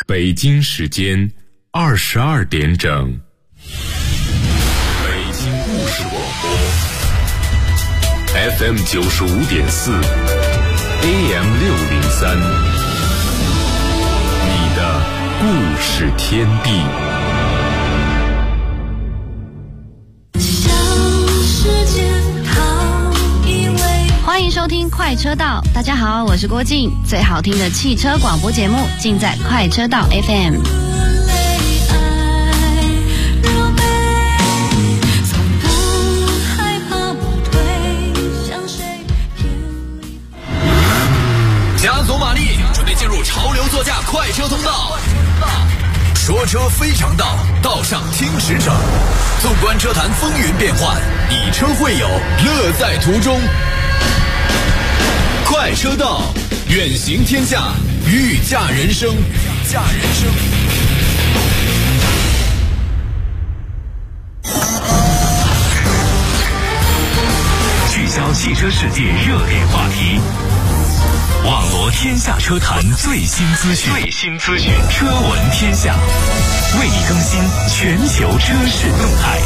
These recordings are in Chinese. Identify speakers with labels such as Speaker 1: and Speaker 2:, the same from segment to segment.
Speaker 1: 北京时间22点整。北京故事广播 FM 95.4 AM 603，你的故事天地。
Speaker 2: 欢迎收听快车道，大家好，我是郭静，最好听的汽车广播节目尽在快车道 FM。
Speaker 3: 加足马力，准备进入潮流座驾快车通道。说车非常道，道上听驰骋。纵观车坛风云变幻，以车会友，乐在途中。快车道，远行天下，御驾人生。
Speaker 4: 聚焦汽车世界热点话题，网罗天下车坛最新资讯，车闻天下，为你更新全球车市动态。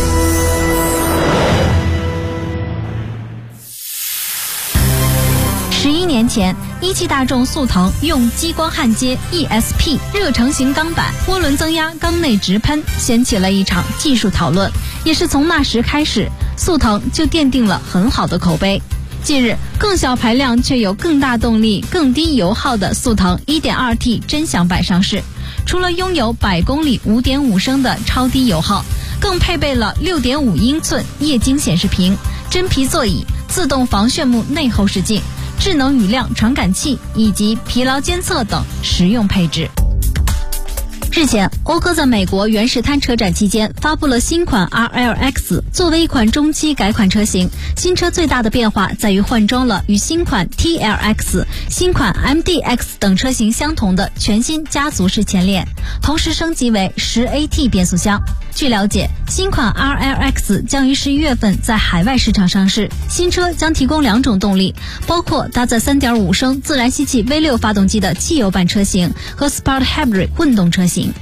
Speaker 5: 11年前，一汽大众速腾用激光焊接 ESP 热成型钢板，涡轮增压缸内直喷，掀起了一场技术讨论。也是从那时开始，速腾就奠定了很好的口碑。近日，更小排量却有更大动力、更低油耗的速腾 1.2T 臻享版上市。除了拥有100公里5.5升的超低油耗，更配备了6.5英寸液晶显示屏、真皮座椅、自动防眩目内后视镜、智能雨量传感器以及疲劳监测等实用配置。日前，讴歌在美国原始滩车展期间发布了新款 RLX， 作为一款中期改款车型，新车最大的变化在于换装了与新款 TLX、新款 MDX 等车型相同的全新家族式前脸，同时升级为10AT 变速箱。据了解，新款 RLX 将于11月份在海外市场上市。新车将提供2种动力，包括搭载 3.5 升自然吸气 V6 发动机的汽油版车型和 Sport Hybrid 混动车型。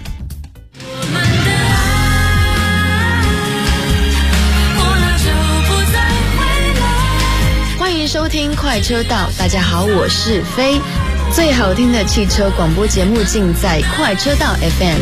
Speaker 2: 欢迎收听快车道，大家好，我是飞，最好听的汽车广播节目尽在快车道 FM。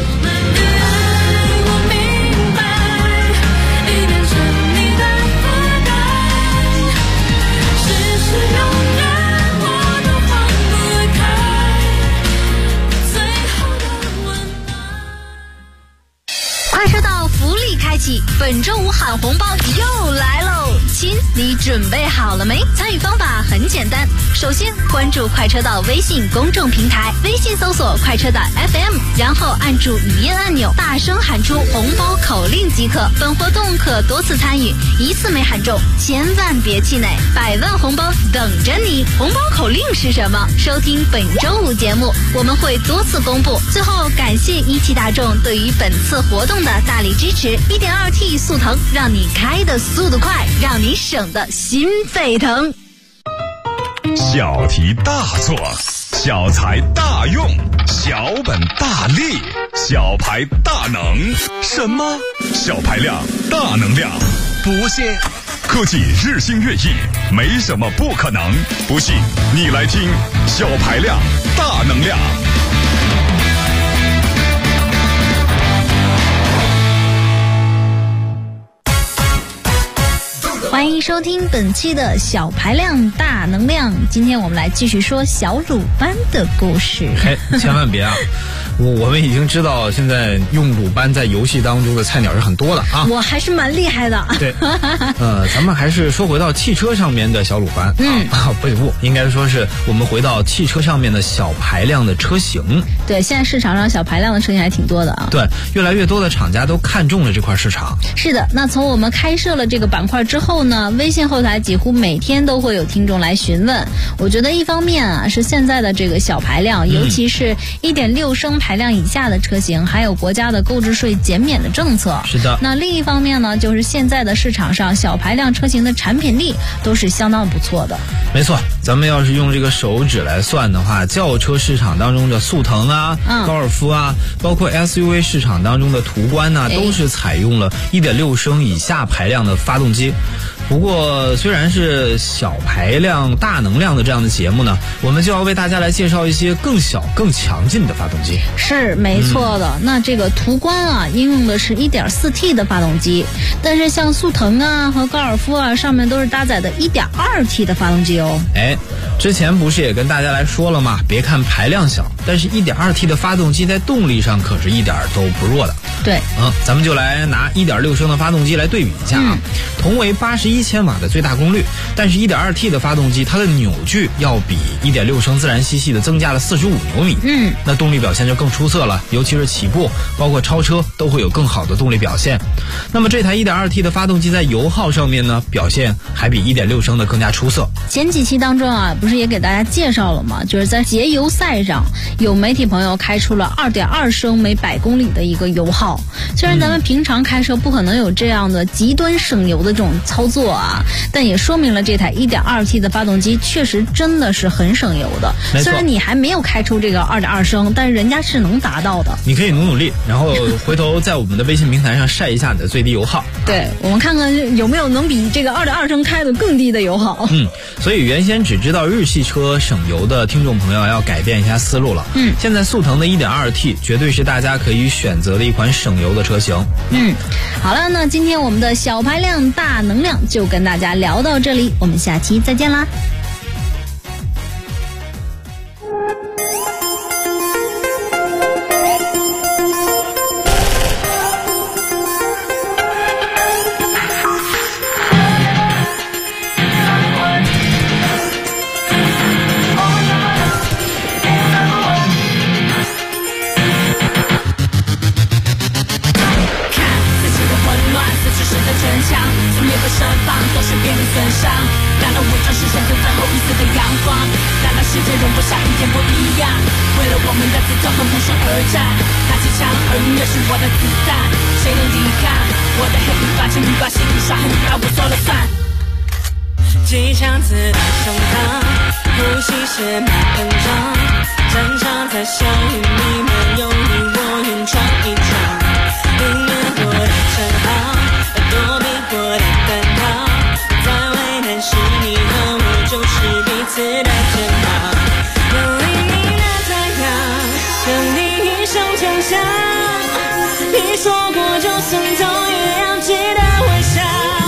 Speaker 5: 快车道福利开启，本周五喊红包又来喽！亲，你准备好了没？参与方法很简单，首先关注快车道微信公众平台，微信搜索快车道 FM， 然后按住语音按钮，大声喊出红包口令即可。本活动可多次参与，一次没喊中千万别气馁，100万红包等着你。红包口令是什么？收听本周五节目，我们会多次公布。最后感谢一汽大众对于本次活动的大力支持。1.2T 速腾，让你开的速度快，让你省的心沸腾。
Speaker 4: 小题大做，小材大用，小本大利，小排大能。什么？小排量大能量？不信，科技日新月异，没什么不可能。不信你来听小排量大能量。
Speaker 5: 欢迎收听本期的小排量大能量，今天我们来继续说小鲁班的故事。
Speaker 6: 千万别啊！我们已经知道现在用鲁班在游戏当中的菜鸟是很多的啊，
Speaker 5: 我还是蛮厉害的。
Speaker 6: 对，咱们还是说回到汽车上面的小鲁班。不，应该说是我们回到汽车上面的小排量的车型。
Speaker 5: 对，现在市场上小排量的车型还挺多的啊。
Speaker 6: 对，越来越多的厂家都看中了这块市场。
Speaker 5: 是的，那从我们开设了这个板块之后呢，微信后台几乎每天都会有听众来询问。我觉得一方面啊，是现在的这个小排量，尤其是1.6升排排量以下的车型，还有国家的购置税减免的政策。
Speaker 6: 是的。
Speaker 5: 那另一方面呢，就是现在的市场上小排量车型的产品力都是相当不错的。
Speaker 6: 没错，咱们要是用这个手指来算的话，轿车市场当中的速腾啊、高尔夫啊，包括 SUV 市场当中的途观啊，都是采用了 1.6 升以下排量的发动机。不过虽然是小排量大能量的这样的节目呢，我们就要为大家来介绍一些更小更强劲的发动机。
Speaker 5: 是没错的。那这个途观啊，应用的是 1.4T 的发动机，但是像速腾啊和高尔夫啊，上面都是搭载的 1.2T 的发动机哦。
Speaker 6: 之前不是也跟大家来说了吗？别看排量小，但是 1.2T 的发动机在动力上可是一点都不弱的。
Speaker 5: 对，
Speaker 6: 咱们就来拿 1.6 升的发动机来对比一下啊。同为81千瓦的最大功率，但是 1.2T 的发动机它的扭矩要比 1.6 升自然吸气的增加了45牛米。那动力表现就更出色了，尤其是起步包括超车都会有更好的动力表现。那么这台 1.2T 的发动机在油耗上面呢，表现还比 1.6 升的更加出色。
Speaker 5: 前几期当中啊，不是也给大家介绍了吗？就是在节油赛上，有媒体朋友开出了 2.2 升每100公里的一个油耗。虽然咱们平常开车不可能有这样的极端省油的这种操作啊，但也说明了这台 1.2T 的发动机确实真的是很省油的。虽然你还没有开出这个 2.2 升，但是人家是能达到的。
Speaker 6: 你可以努力，然后回头在我们的微信平台上晒一下你的最低油耗。
Speaker 5: 对，我们看看有没有能比这个 2.2 升开的更低的油耗。
Speaker 6: 所以原先只知道日系车省油的听众朋友要改变一下思路了。现在速腾的 1.2T 绝对是大家可以选择的一款省油的车型。
Speaker 5: 好了，那今天我们的小排量大能量就跟大家聊到这里，我们下期再见啦。
Speaker 7: 机枪子弹胸膛，呼吸血脉膨胀，战场在相遇里面有你我勇闯一场，迎面过的称号，躲避过的单逃，在为难时你和我就是彼此的肩膀，有黎明的太阳，跟你一生强相，你说过就算走也要记得微笑。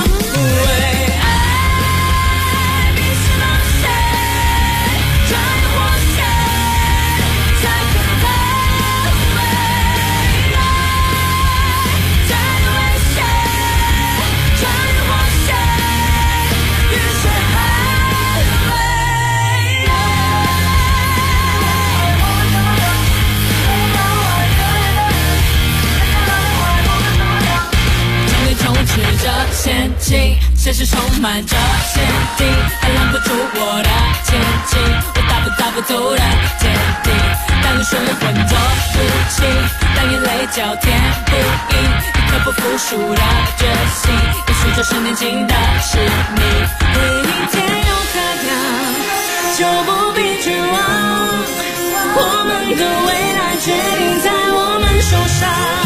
Speaker 7: 前进，现实充满着限定，还拦不住我的前进，我打不走的坚定。当雨水浑浊不清，当眼泪交填不应，一颗不服输的决心，也许就是年轻的使命。一天有太阳，就不必绝望，我们的未来决定在我们手上。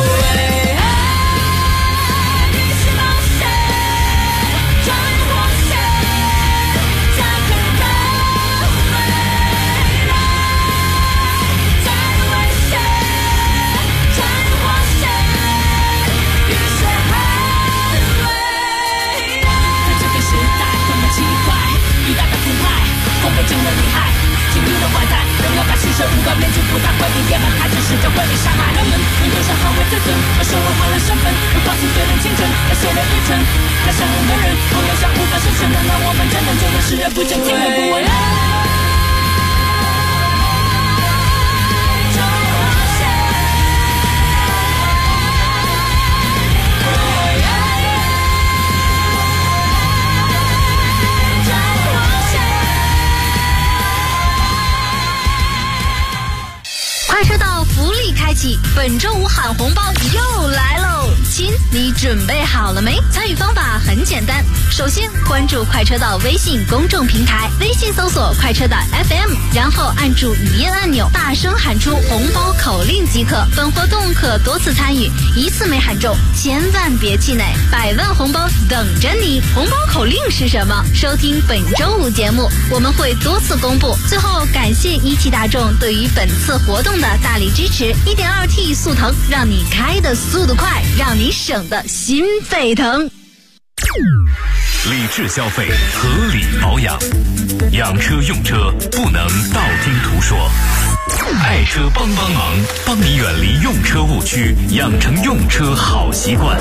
Speaker 7: 被真的厉害，轻易的坏蛋，荣耀把牺牲无关面具不打会被掩埋，他只是这会被伤害。人们用多少捍卫自尊，而生活换了身份，不放弃对人青春，那些人愚蠢，那伤人的人，不留下无法生存的，那我们真的就能视而不见，听而不闻。
Speaker 5: 快车道服本周五喊红包又来喽！亲，你准备好了没？参与方法很简单，首先关注快车道微信公众平台，微信搜索快车道 FM， 然后按住语音按钮，大声喊出红包口令即可。本活动可多次参与，一次没喊中千万别气馁，100万红包等着你。红包口令是什么？收听本周五节目，我们会多次公布。最后感谢一汽大众对于本次活动的大力支持。1.2T 速腾，让你开的速度快，让你省的心沸腾。
Speaker 1: 理智消费，合理保养，养车用车不能道听途说。爱车帮忙，帮你远离用车误区，养成用车好习惯。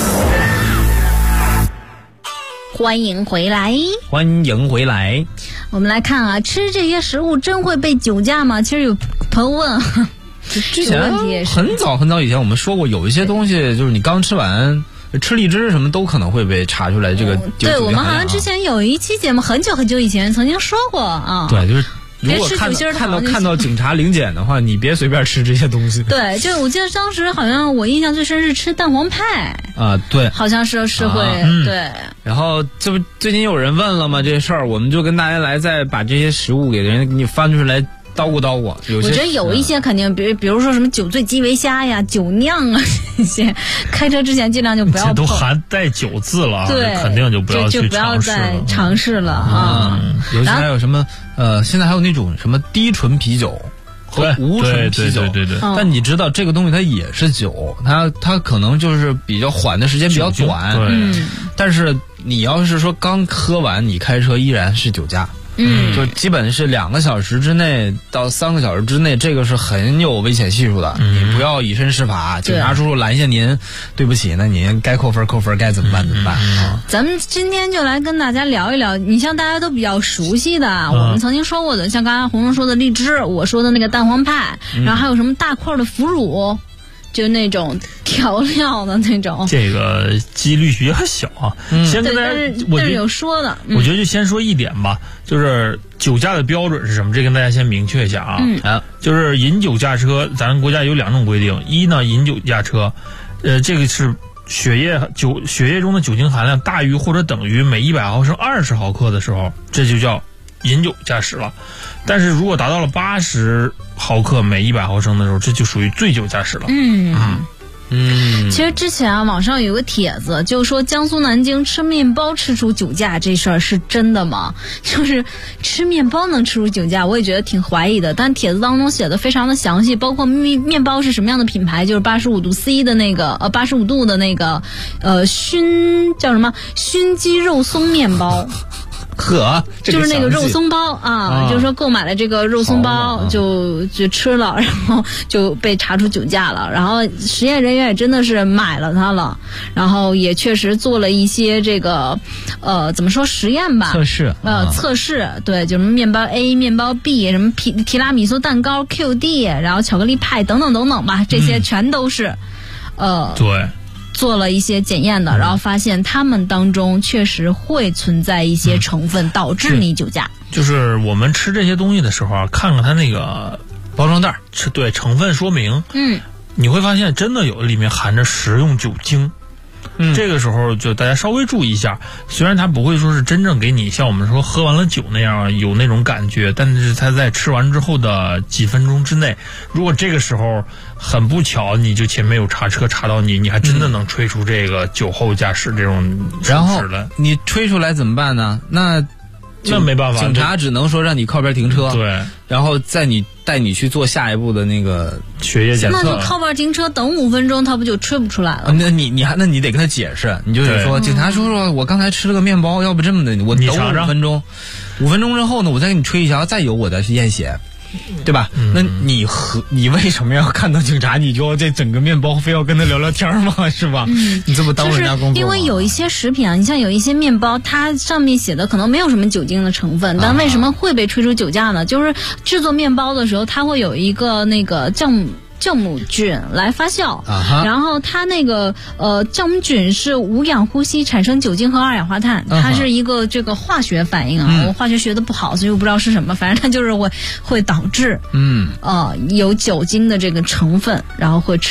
Speaker 5: 欢迎回来，
Speaker 6: 欢迎回来。
Speaker 5: 我们来看啊，吃这些食物真会被酒驾吗？其实有朋友问，
Speaker 6: 之前很早以前我们说过，有一些东西就是你刚吃完。吃荔枝什么都可能会被查出来这个
Speaker 5: 对，我们好像之前有一期节目很久以前曾经说过啊。
Speaker 6: 对，就是如果看到警察临检的话，你别随便吃这些东西。
Speaker 5: 对，就是我记得当时好像我印象最深是吃蛋黄派
Speaker 6: 啊，对，
Speaker 5: 好像是会对。
Speaker 6: 然后这不最近有人问了吗？这事儿我们就跟大家来再把这些食物给人给你翻出来。叨咕叨咕，我
Speaker 5: 觉得有一些肯定，比如说什么酒醉鸡尾虾呀、酒酿啊这些，开车之前尽量就不要碰。
Speaker 8: 这都含带酒字了，
Speaker 5: 对，
Speaker 8: 肯定就不要去
Speaker 5: 尝试了啊。
Speaker 6: 尤其还有什么现在还有那种什么低醇啤酒和无醇啤酒，
Speaker 8: 对。
Speaker 6: 但你知道这个东西它也是酒，它可能就是比较缓的时间比较短，
Speaker 8: 对。
Speaker 6: 但是你要是说刚喝完，你开车依然是酒驾。就基本是2个小时之内到3个小时之内，这个是很有危险系数的。你不要以身试法，警察叔叔拦下您，对不起，那您该扣分，该怎么办啊？
Speaker 5: 咱们今天就来跟大家聊一聊，你像大家都比较熟悉的，我们曾经说过的，像刚才红红说的荔枝，我说的那个蛋黄派，然后还有什么大块的腐乳。就那种调料的那种，
Speaker 8: 这个几率比较小啊。先跟大家，
Speaker 5: 但是有说的，
Speaker 8: 我觉得就先说一点吧，就是酒驾的标准是什么？这跟大家先明确一下啊。就是饮酒驾车，咱国家有2种规定。一呢，饮酒驾车，这个是血液中的酒精含量大于或者等于每100毫升20毫克的时候，这就叫饮酒驾驶了。但是如果达到了80毫克每100毫升的时候，这就属于醉酒驾驶了。
Speaker 5: 其实之前网上有个帖子，就说江苏南京吃面包吃出酒驾这事儿是真的吗？就是吃面包能吃出酒驾，我也觉得挺怀疑的。但帖子当中写的非常的详细，包括面包是什么样的品牌，就是85度 C 的那个85度的那个叫什么熏鸡肉松面包。就是那个肉松包啊，就是说购买了这个肉松包就吃了，然后就被查出酒驾了。然后实验人员也真的是买了它了，然后也确实做了一些这个怎么说实验吧，测试对，就什么面包 A、面包 B、什么提拉米苏蛋糕 QD， 然后巧克力派等等吧，这些全都是
Speaker 8: 对。
Speaker 5: 做了一些检验的，然后发现他们当中确实会存在一些成分导致你酒驾。
Speaker 8: 就是我们吃这些东西的时候啊，看看它那个
Speaker 6: 包装袋，
Speaker 8: 对成分说明，你会发现真的有里面含着食用酒精。这个时候就大家稍微注意一下，虽然它不会说是真正给你像我们说喝完了酒那样有那种感觉，但是它在吃完之后的几分钟之内，如果这个时候很不巧你就前面有查车查到你还真的能吹出这个酒后驾驶这种
Speaker 6: 然后你吹出来怎么办呢？那
Speaker 8: 没办法，
Speaker 6: 警察只能说让你靠边停车，
Speaker 8: 对，
Speaker 6: 然后带你去做下一步的那个
Speaker 8: 血液检测。
Speaker 5: 那就靠边停车等5分钟，他不就吹不出来了？
Speaker 6: 那你得跟他解释，你就得说，警察叔叔，我刚才吃了个面包，要不这么的，我等5分钟，5分钟之后呢，我再给你吹一下，再有我再去验血。对吧？那你为什么要看到警察你就这整个面包非要跟他聊天吗？是吧？你这么耽误人家工作吗？
Speaker 5: 因为有一些食品啊，你像有一些面包，它上面写的可能没有什么酒精的成分，但为什么会被吹出酒驾呢？就是制作面包的时候，它会有一个那个酵母菌来发酵，然后它那个酵母菌是无氧呼吸产生酒精和二氧化碳，它是一个这个化学反应啊。我化学学的不好，所以我不知道是什么，反正它就是会导致有酒精的这个成分，然后会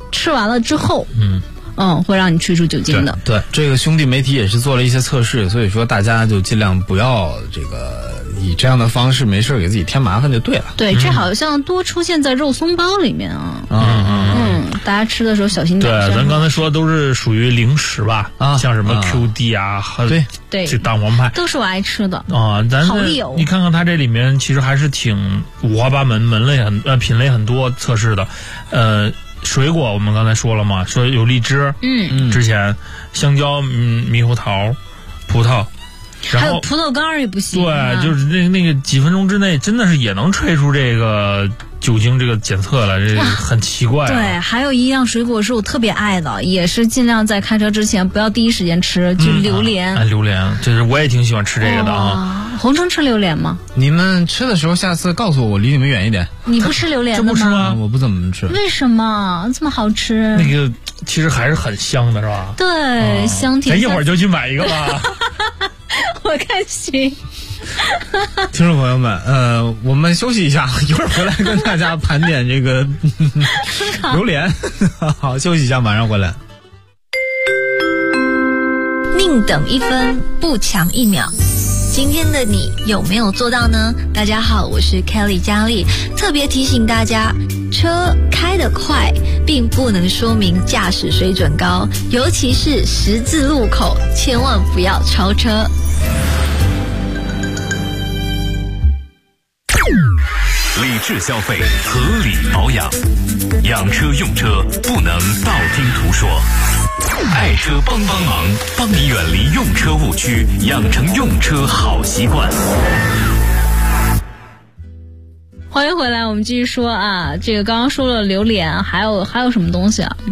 Speaker 5: 吃完了之后，会让你去除酒精的。
Speaker 6: 对，这个兄弟媒体也是做了一些测试，所以说大家就尽量不要这个以这样的方式没事给自己添麻烦就对了。
Speaker 5: 对，这好像多出现在肉松包里面啊。大家吃的时候小心点。
Speaker 8: 对，咱刚才说的都是属于零食吧，像什么 QD 啊，
Speaker 5: 对，
Speaker 8: 这大王牌
Speaker 5: 都是我爱吃的
Speaker 8: 啊。咱
Speaker 5: 好利友，
Speaker 8: 你看看它这里面其实还是挺五花八门，品类很多测试的。水果我们刚才说了嘛，说有荔枝，之前香蕉、猕猴桃、葡萄。
Speaker 5: 还有葡萄干也不行。
Speaker 8: 对，就是那个几分钟之内，真的是也能吹出这个酒精这个检测了，这很奇怪。
Speaker 5: 对，还有一样水果是我特别爱的，也是尽量在开车之前不要第一时间吃，就是榴莲。
Speaker 8: 榴莲，就是我也挺喜欢吃这个的啊。
Speaker 5: 红城吃榴莲吗？
Speaker 6: 你们吃的时候下次告诉我，离你们远一点。
Speaker 5: 你不吃榴莲的吗？
Speaker 8: 这不吃吗？
Speaker 6: 我不怎么吃。
Speaker 5: 为什么这么好吃？
Speaker 8: 那个其实还是很香的，是吧？
Speaker 5: 对，香甜。
Speaker 8: 咱一会儿就去买一个吧。
Speaker 5: 我看行。
Speaker 6: 听众朋友们，我们休息一下，一会儿回来跟大家盘点这个榴莲。好，休息一下，马上回来。
Speaker 9: 宁等一分，不抢一秒。今天的你有没有做到呢？大家好，我是 Kelly 佳丽，特别提醒大家，车开得快并不能说明驾驶水准高，尤其是十字路口，千万不要超车。
Speaker 1: 理智消费，合理保养，养车用车不能道听途说。爱车帮忙，帮你远离用车误区，养成用车好习惯。
Speaker 5: 欢迎回来，我们继续说啊，这个刚刚说了榴莲，还有什么东西啊？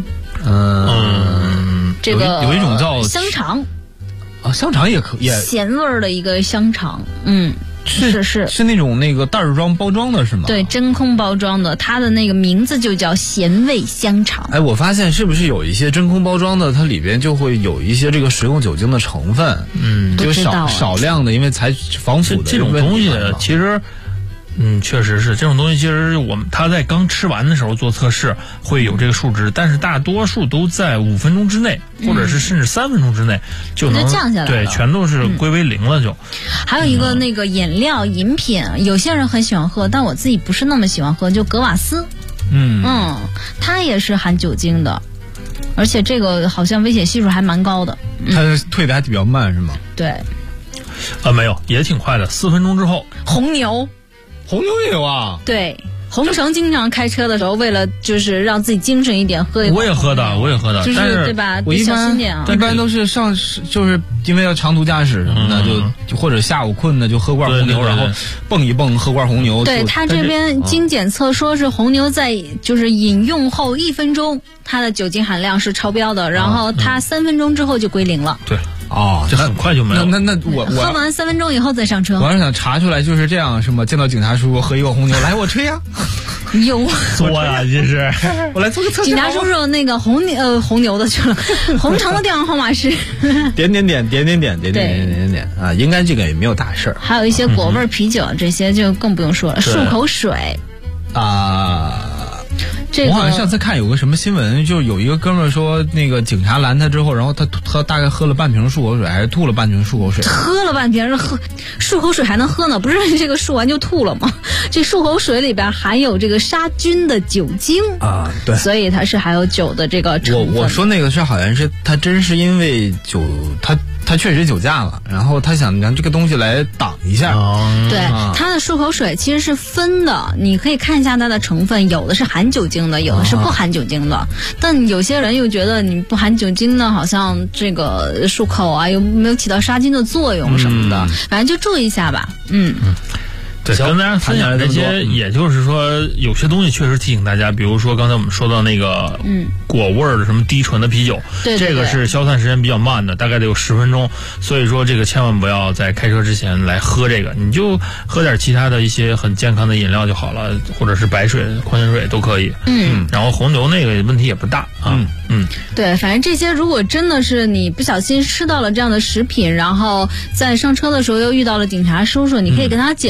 Speaker 5: 这个
Speaker 6: 有一种叫
Speaker 5: 香肠
Speaker 6: 啊，香肠也可以，
Speaker 5: 咸味儿的一个香肠，是
Speaker 6: 那种那个袋装包装的是吗？
Speaker 5: 对，真空包装的，它的那个名字就叫咸味香肠。
Speaker 6: 哎，我发现是不是有一些真空包装的，它里边就会有一些这个食用酒精的成分？就少量的，因为才防腐的
Speaker 8: 这种东西，其实。确实是这种东西。其实他在刚吃完的时候做测试会有这个数值，但是大多数都在5分钟之内，或者是甚至3分钟之内就能
Speaker 5: 降下来了。
Speaker 8: 对，全都是归为零了就。
Speaker 5: 还有一个那个饮品，有些人很喜欢喝，但我自己不是那么喜欢喝，就格瓦斯。它也是含酒精的，而且这个好像危险系数还蛮高的。
Speaker 6: 它退的还比较慢是吗？
Speaker 5: 对。
Speaker 8: 没有，也挺快的，4分钟之后。
Speaker 5: 红牛
Speaker 6: 也有啊。
Speaker 5: 对，红城经常开车的时候，为了就是让自己精神一点，喝一口。
Speaker 8: 我也喝的，
Speaker 5: 就是
Speaker 8: 但是
Speaker 5: 对吧？
Speaker 6: 我
Speaker 5: 小心点啊。
Speaker 6: 一般都是就是因为要长途驾驶什么的，就或者下午困的就喝罐红牛，然后蹦一蹦喝罐红牛。
Speaker 5: 对，他这边经检测说是红牛在就是饮用后1分钟，它的酒精含量是超标的，然后它3分钟之后就归零了。
Speaker 8: 对。这很快就没有。
Speaker 6: 那我
Speaker 5: 喝完3分钟以后再上车。
Speaker 6: 我要想查出来就是这样是吗？见到警察叔叔喝一个红牛，来我吹呀。
Speaker 5: 有
Speaker 8: 作呀，这是。
Speaker 6: 我来做个测试。
Speaker 5: 警察叔叔那个红牛的去了，红城的电话号码是
Speaker 6: 点啊，应该这个也没有大事儿。
Speaker 5: 还有一些果味啤酒，这些就更不用说了。漱口水
Speaker 6: 啊。我好像上次看有个什么新闻，就有一个哥们儿说，那个警察拦他之后，然后他大概喝了半瓶漱口水，还是吐了半瓶漱口水。
Speaker 5: 喝了半瓶，漱口水还能喝呢？不是这个漱完就吐了吗？这漱口水里边含有这个杀菌的酒精
Speaker 6: 啊，对，
Speaker 5: 所以它是含有酒的这个成分。
Speaker 6: 我说那个是好像是他真是因为酒他确实酒驾了，然后他想让这个东西来挡一下。
Speaker 5: 对，它的漱口水其实是分的，你可以看一下它的成分，有的是含酒精的，有的是不含酒精的。但有些人又觉得你不含酒精的，好像这个漱口啊又没有起到杀菌的作用什么的，反正就注意一下吧。
Speaker 8: 对，跟大家分享这些，也就是说，有些东西确实提醒大家，比如说刚才我们说到那个果味儿的什么低醇的啤酒，这个是消散时间比较慢的，大概得有10分钟，所以说这个千万不要在开车之前来喝这个，你就喝点其他的一些很健康的饮料就好了，或者是白水、矿泉水都可以。然后红牛那个问题也不大啊。
Speaker 5: 对，反正这些如果真的是你不小心吃到了这样的食品，然后在上车的时候又遇到了警察叔叔，你可以跟他解释一下。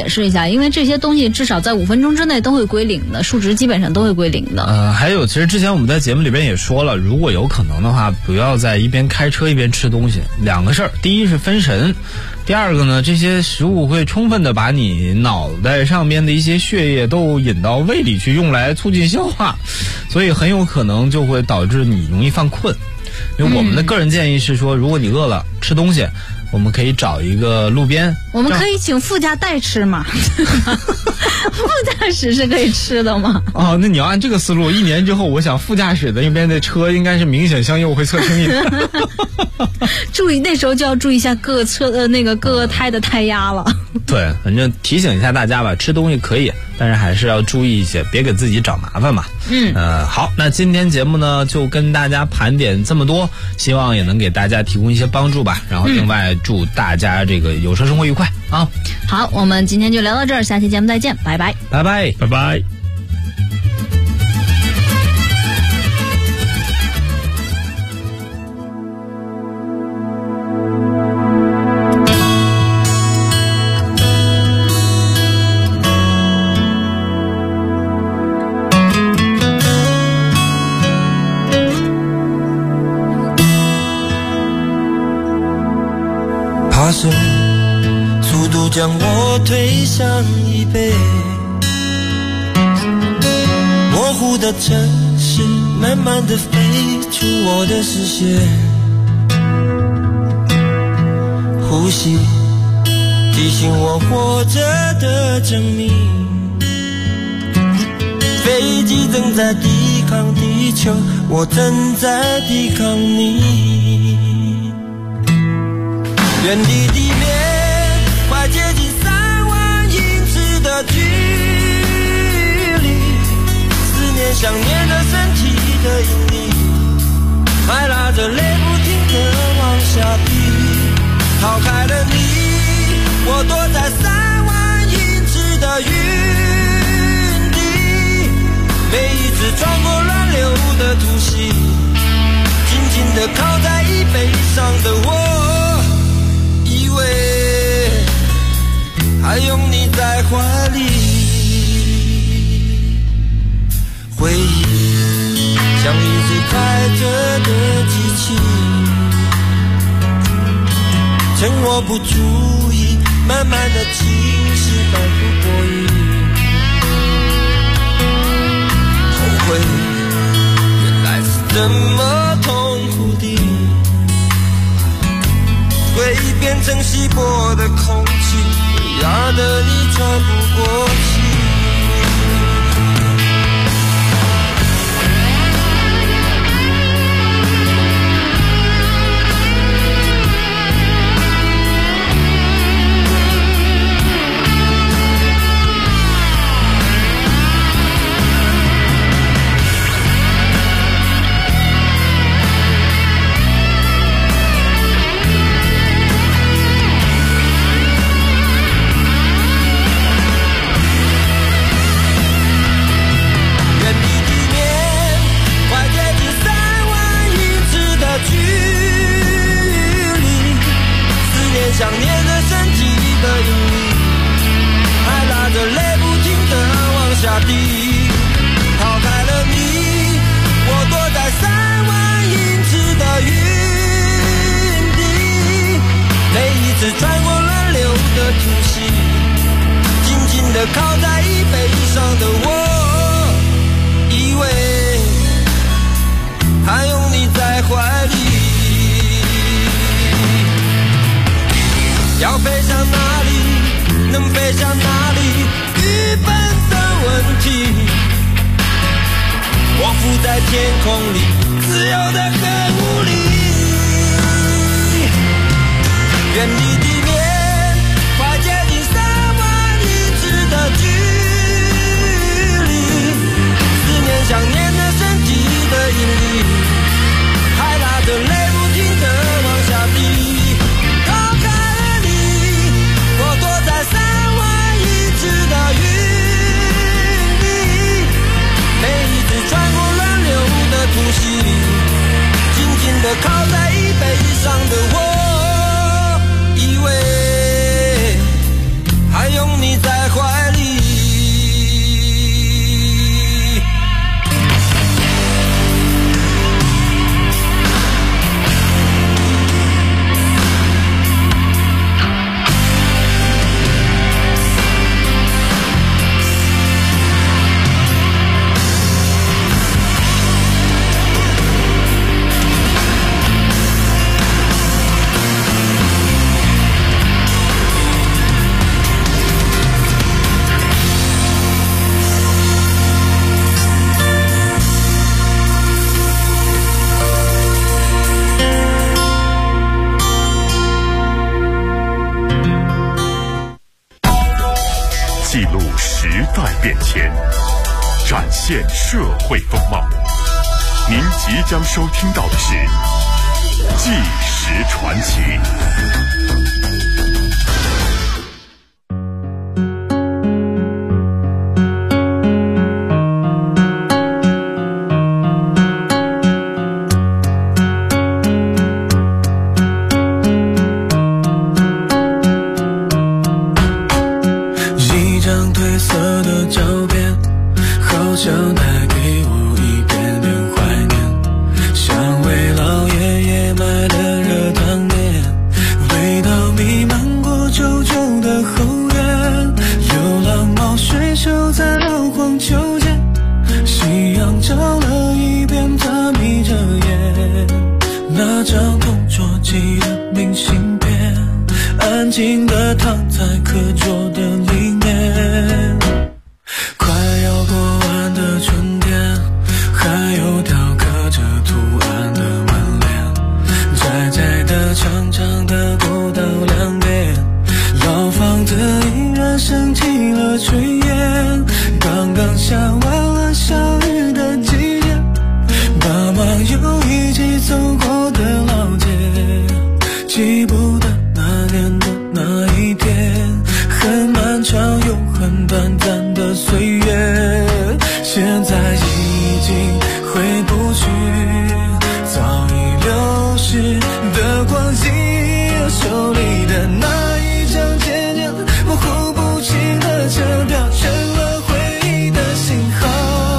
Speaker 5: 因为这些东西至少在5分钟之内都会归零的，数值基本上都会归零的。
Speaker 6: 还有，其实之前我们在节目里边也说了，如果有可能的话，不要在一边开车一边吃东西。2个事儿，第一是分神，第二个呢，这些食物会充分的把你脑袋上面的一些血液都引到胃里去，用来促进消化，所以很有可能就会导致你容易犯困。因为我们的个人建议是说，如果你饿了吃东西，我们可以找一个路边，
Speaker 5: 我们可以请副驾代吃嘛。副驾驶是可以吃的吗？
Speaker 6: 哦，那你要按这个思路，1年之后，我想副驾驶的那边的车应该是明显向右会侧倾一点。
Speaker 5: 注意，那时候就要注意一下各车的各胎的胎压了。
Speaker 6: 对，反正提醒一下大家吧，吃东西可以，但是还是要注意一些，别给自己找麻烦嘛。好，那今天节目呢就跟大家盘点这么多，希望也能给大家提供一些帮助吧。然后另外祝大家这个有车生活愉快啊！
Speaker 5: 好，我们今天就聊到这儿，下期节目再见，拜拜，
Speaker 6: 拜拜，
Speaker 8: 拜拜。
Speaker 10: 爬升，速度将我推向椅背，模糊的城市慢慢地飞出我的视线，呼吸提醒我活着的证明，飞机正在抵抗地球，我正在抵抗你，原地地面快接近3万英尺的距离，思念想念的身体的引力，还拉着泪不停地往下滴，逃开了你，我躲在3万英尺的云底，每一次穿过乱流的突袭，紧紧地靠在椅背上的我，以为还拥你在怀里，回忆像一只开着的机器，趁我不注意，慢慢的侵蚀反复过瘾，后悔原来是这么痛苦的，回忆变成稀薄的空气，压得你喘不过气。想念的身体的引力，还拉着泪不停地往下滴，逃开了你，我躲在3万英尺的云底，每一次穿过乱流的突袭，紧紧地靠在椅背上的我，以为还拥你在怀里，要飞向哪里，能飞向哪里，愚笨的问题，我浮在天空里，自由的很无力，远离地面快接近3万英尺的距离，思念想念的身体的引力，还拉着泪不停地往下滴，呼吸，紧紧地靠在椅背上的我，以
Speaker 4: 记录时代变迁，展现社会风貌。您即将收听到的是《纪实传奇》。
Speaker 10: 一张褪色的照片，好像带给我一点点怀念，像为老爷爷买的热汤面，味道弥漫过旧旧的后院，流浪猫睡熟在老黄秋间，夕阳照了一遍，他眯着眼，那张同桌寄的明信片，安静地躺在课桌的里面，快要过完的春天，还有雕刻着图案的门帘，窄窄的长长的过道两边，老房子依然升起了炊烟，刚刚下完了小雨的季节，爸妈又一起走过的老街，记不得那年的那一天，很漫长又很短暂的岁月，现在已经回不去早已流逝的光景，手里的那一张渐渐模糊不清的车票，成了回忆的信号，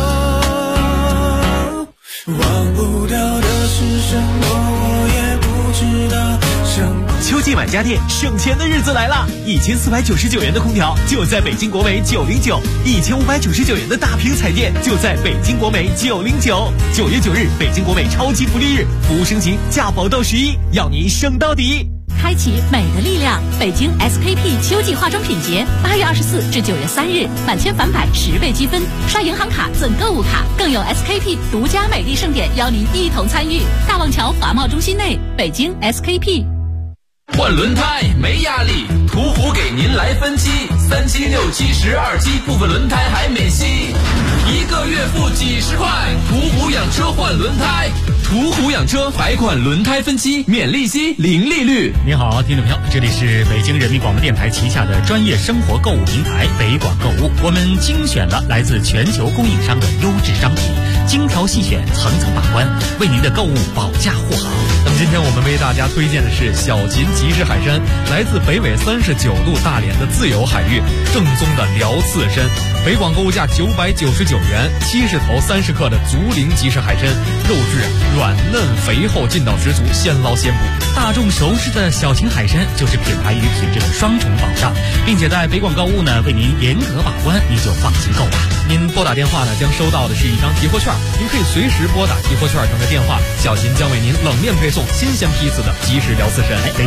Speaker 10: 忘不掉的是什么我也不知道。
Speaker 11: 秋季满家电省钱的日子来了，1499元的空调就在北京国美909，1599元的大屏彩电就在北京国美909。9月9日，北京国美超级福利日，服务升级，价保到11，要您省到底。
Speaker 12: 开启美的力量，北京 SKP 秋季化妆品节，8月24至9月3日，满千返百10倍积分，刷银行卡赠购物卡，更有 SKP 独家美丽盛典邀您一同参与。大望桥华贸中心内，北京 SKP。
Speaker 3: 换轮胎没压力，途虎给您来分期，3期、6期、12期，部分轮胎还免息，1个月付几十块。途虎养车换轮胎，途虎养车百款轮胎分期，免利息，零利率。
Speaker 13: 您好，听众朋友，这里是北京人民广播电台旗下的专业生活购物平台北广购物，我们精选了来自全球供应商的优质商品，精挑细选，层层把关，为您的购物保驾护航。
Speaker 14: 那么今天我们为大家推荐的是小秦集市海参，来自北纬39度大连的自由海域，正宗的辽刺参，北广购物价999元，70头30克的竹林集市海参，肉质软嫩肥厚，劲道十足，现捞现捕。
Speaker 13: 大众熟知的小秦海参就是品牌与品质的双重保障，并且在北广购物呢为您严格把关，您就放心购买。
Speaker 14: 您拨打电话呢将收到的是一张提货券，您可以随时拨打提货券上的电话，小秦将为您冷链配送新鲜批次的即时辽刺参。